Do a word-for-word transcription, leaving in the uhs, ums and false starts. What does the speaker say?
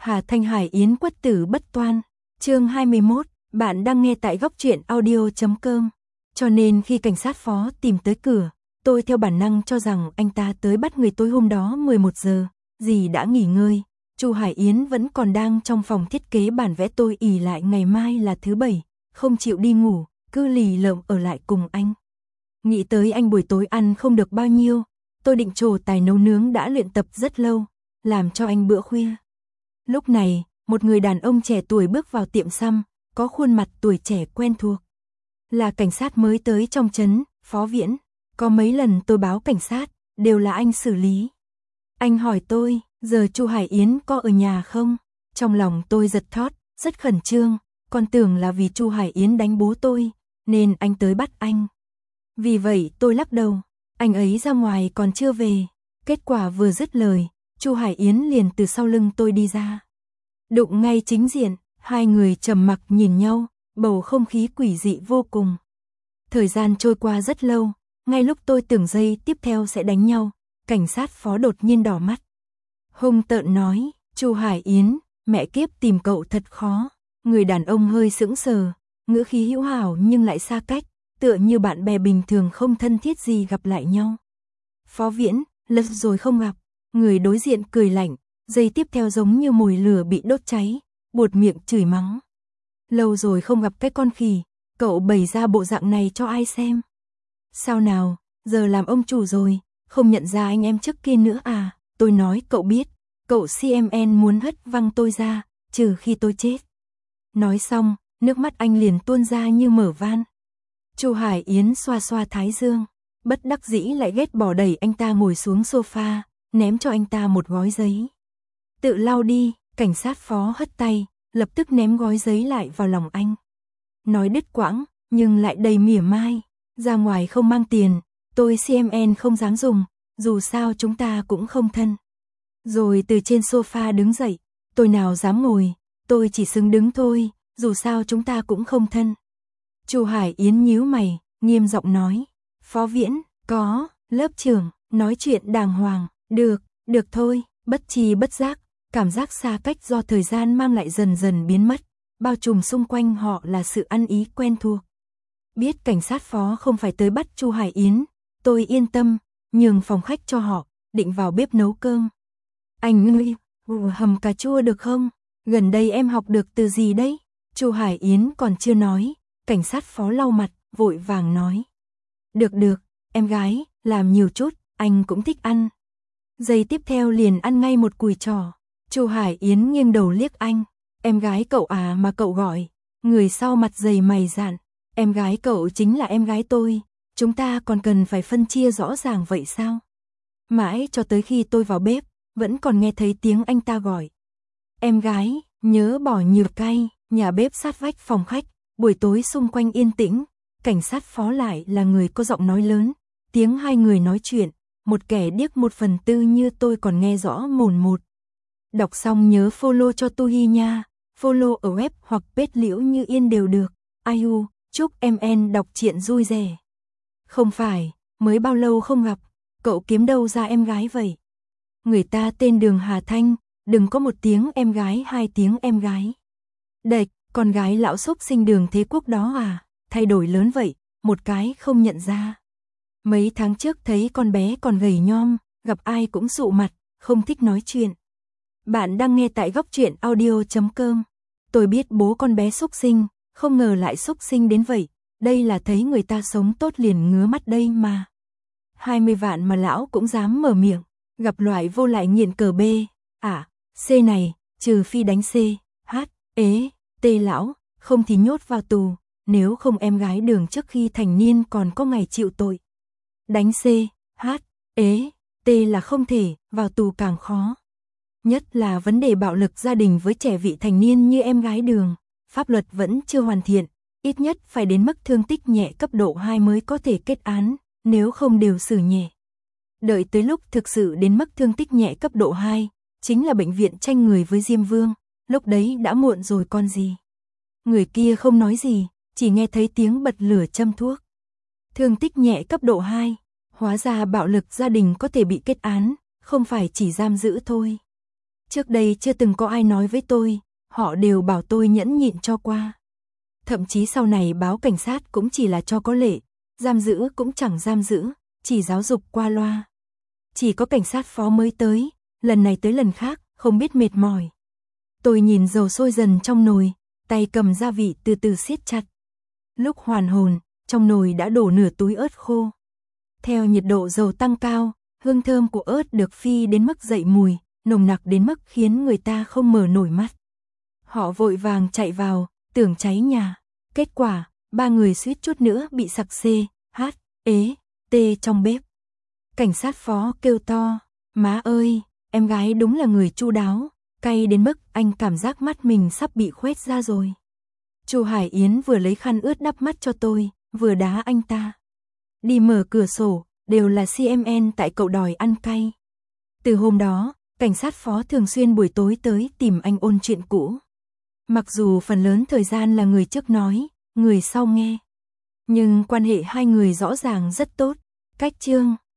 Hà Thanh Hải Yến quất tử bất toan. Chương hai mươi mốt, bạn đang nghe tại góc truyện audio chấm com. Cho nên khi cảnh sát phó tìm tới cửa, tôi theo bản năng cho rằng anh ta tới bắt người tối hôm đó mười một giờ, dì đã nghỉ ngơi. Chu Hải Yến vẫn còn đang trong phòng thiết kế bản vẽ, tôi ỷ lại ngày mai là thứ bảy, không chịu đi ngủ, cứ lì lợm ở lại cùng anh. Nghĩ tới anh buổi tối ăn không được bao nhiêu, tôi định trổ tài nấu nướng đã luyện tập rất lâu, làm cho anh bữa khuya. Lúc này, một người đàn ông trẻ tuổi bước vào tiệm xăm, có khuôn mặt tuổi trẻ quen thuộc. Là cảnh sát mới tới trong trấn, Phó Viễn. Có mấy lần tôi báo cảnh sát, đều là anh xử lý. Anh hỏi tôi, giờ Chu Hải Yến có ở nhà không? Trong lòng tôi giật thót, rất khẩn trương, còn tưởng là vì Chu Hải Yến đánh bố tôi, nên anh tới bắt anh. Vì vậy tôi lắc đầu, anh ấy ra ngoài còn chưa về. Kết quả vừa dứt lời, Chu Hải Yến liền từ sau lưng tôi đi ra. Đụng ngay chính diện, hai người trầm mặc nhìn nhau, bầu không khí quỷ dị vô cùng. Thời gian trôi qua rất lâu, ngay lúc tôi tưởng giây tiếp theo sẽ đánh nhau, cảnh sát phó đột nhiên đỏ mắt. Hung tợn nói, Chu Hải Yến, mẹ kiếp tìm cậu thật khó. Người đàn ông hơi sững sờ, ngữ khí hữu hảo nhưng lại xa cách, tựa như bạn bè bình thường không thân thiết gì gặp lại nhau. Phó Viễn, lật rồi không gặp. Người đối diện cười lạnh, giây tiếp theo giống như mồi lửa bị đốt cháy, buột miệng chửi mắng. Lâu rồi không gặp cái con khỉ, cậu bày ra bộ dạng này cho ai xem? Sao nào, giờ làm ông chủ rồi, không nhận ra anh em trước kia nữa à? Tôi nói cậu biết, cậu xê em en muốn hất văng tôi ra, trừ khi tôi chết. Nói xong, nước mắt anh liền tuôn ra như mở van. Chu Hải Yến xoa xoa thái dương, bất đắc dĩ lại ghét bỏ đẩy anh ta ngồi xuống sofa, ném cho anh ta một gói giấy. Tự lau đi, cảnh sát phó hất tay, lập tức ném gói giấy lại vào lòng anh. Nói đứt quãng, nhưng lại đầy mỉa mai, ra ngoài không mang tiền, tôi xê em en không dám dùng, dù sao chúng ta cũng không thân. Rồi từ trên sofa đứng dậy, tôi nào dám ngồi, tôi chỉ xứng đứng thôi, dù sao chúng ta cũng không thân. Chu Hải Yến nhíu mày, nghiêm giọng nói, Phó Viễn, có, lớp trưởng, nói chuyện đàng hoàng, được, được thôi, bất tri bất giác, cảm giác xa cách do thời gian mang lại dần dần biến mất, bao trùm xung quanh họ là sự ăn ý quen thuộc. Biết cảnh sát phó không phải tới bắt Chu Hải Yến, tôi yên tâm, nhường phòng khách cho họ, định vào bếp nấu cơm. Anh ngơi, hầm cà chua được không? Gần đây em học được từ gì đấy? Chu Hải Yến còn chưa nói, cảnh sát phó lau mặt, vội vàng nói. Được được, em gái, làm nhiều chút, anh cũng thích ăn. Giây tiếp theo liền ăn ngay một cùi trò. Chu Hải Yến nghiêng đầu liếc anh, em gái cậu à mà cậu gọi. Người sau mặt dày mày dạn, em gái cậu chính là em gái tôi, chúng ta còn cần phải phân chia rõ ràng vậy sao? Mãi cho tới khi tôi vào bếp, vẫn còn nghe thấy tiếng anh ta gọi. Em gái, nhớ bỏ nhược cay. Nhà bếp sát vách phòng khách, buổi tối xung quanh yên tĩnh, cảnh sát phó lại là người có giọng nói lớn, tiếng hai người nói chuyện, một kẻ điếc một phần tư như tôi còn nghe rõ mồn một. Đọc xong nhớ follow cho Tuhi nha, follow ở web hoặc page Liễu Như Yên đều được. Ai u, chúc em en đọc truyện vui vẻ. Không phải, mới bao lâu không gặp, cậu kiếm đâu ra em gái vậy? Người ta tên Đường Hà Thanh, đừng có một tiếng em gái hai tiếng em gái. Đệch, con gái lão xúc sinh Đường Thế Quốc đó à, thay đổi lớn vậy, một cái không nhận ra. Mấy tháng trước thấy con bé còn gầy nhom, gặp ai cũng sụ mặt, không thích nói chuyện. Bạn đang nghe tại góc truyện audio chấm com. Tôi biết bố con bé xúc sinh, không ngờ lại xúc sinh đến vậy, đây là thấy người ta sống tốt liền ngứa mắt đây mà. hai mươi vạn mà lão cũng dám mở miệng, gặp loại vô lại nghiện cờ B, à, C này, trừ phi đánh C, H, ế. Tê lão, không thì nhốt vào tù, nếu không em gái Đường trước khi thành niên còn có ngày chịu tội. Đánh C, H, ế, T là không thể, vào tù càng khó. Nhất là vấn đề bạo lực gia đình với trẻ vị thành niên như em gái Đường, pháp luật vẫn chưa hoàn thiện, ít nhất phải đến mức thương tích nhẹ cấp độ hai mới có thể kết án, nếu không đều xử nhẹ. Đợi tới lúc thực sự đến mức thương tích nhẹ cấp độ hai, chính là bệnh viện tranh người với Diêm Vương. Lúc đấy đã muộn rồi con gì. Người kia không nói gì, chỉ nghe thấy tiếng bật lửa châm thuốc. Thương tích nhẹ cấp độ hai, hóa ra bạo lực gia đình có thể bị kết án, không phải chỉ giam giữ thôi. Trước đây chưa từng có ai nói với tôi, họ đều bảo tôi nhẫn nhịn cho qua. Thậm chí sau này báo cảnh sát cũng chỉ là cho có lệ, giam giữ cũng chẳng giam giữ, chỉ giáo dục qua loa. Chỉ có cảnh sát phó mới tới, lần này tới lần khác, không biết mệt mỏi. Tôi nhìn dầu sôi dần trong nồi, tay cầm gia vị từ từ siết chặt. Lúc hoàn hồn, trong nồi đã đổ nửa túi ớt khô. Theo nhiệt độ dầu tăng cao, hương thơm của ớt được phi đến mức dậy mùi, nồng nặc đến mức khiến người ta không mở nổi mắt. Họ vội vàng chạy vào, tưởng cháy nhà. Kết quả, ba người suýt chút nữa bị sặc xê, hát, ế, tê trong bếp. Cảnh sát phó kêu to, má ơi, em gái đúng là người chu đáo, cay đến mức anh cảm giác mắt mình sắp bị khoét ra rồi. Chu Hải Yến vừa lấy khăn ướt đắp mắt cho tôi, vừa đá anh ta. Đi mở cửa sổ, đều là xê em en tại cậu đòi ăn cay. Từ hôm đó, cảnh sát phó thường xuyên buổi tối tới tìm anh ôn chuyện cũ. Mặc dù phần lớn thời gian là người trước nói, người sau nghe. Nhưng quan hệ hai người rõ ràng rất tốt. Cách chương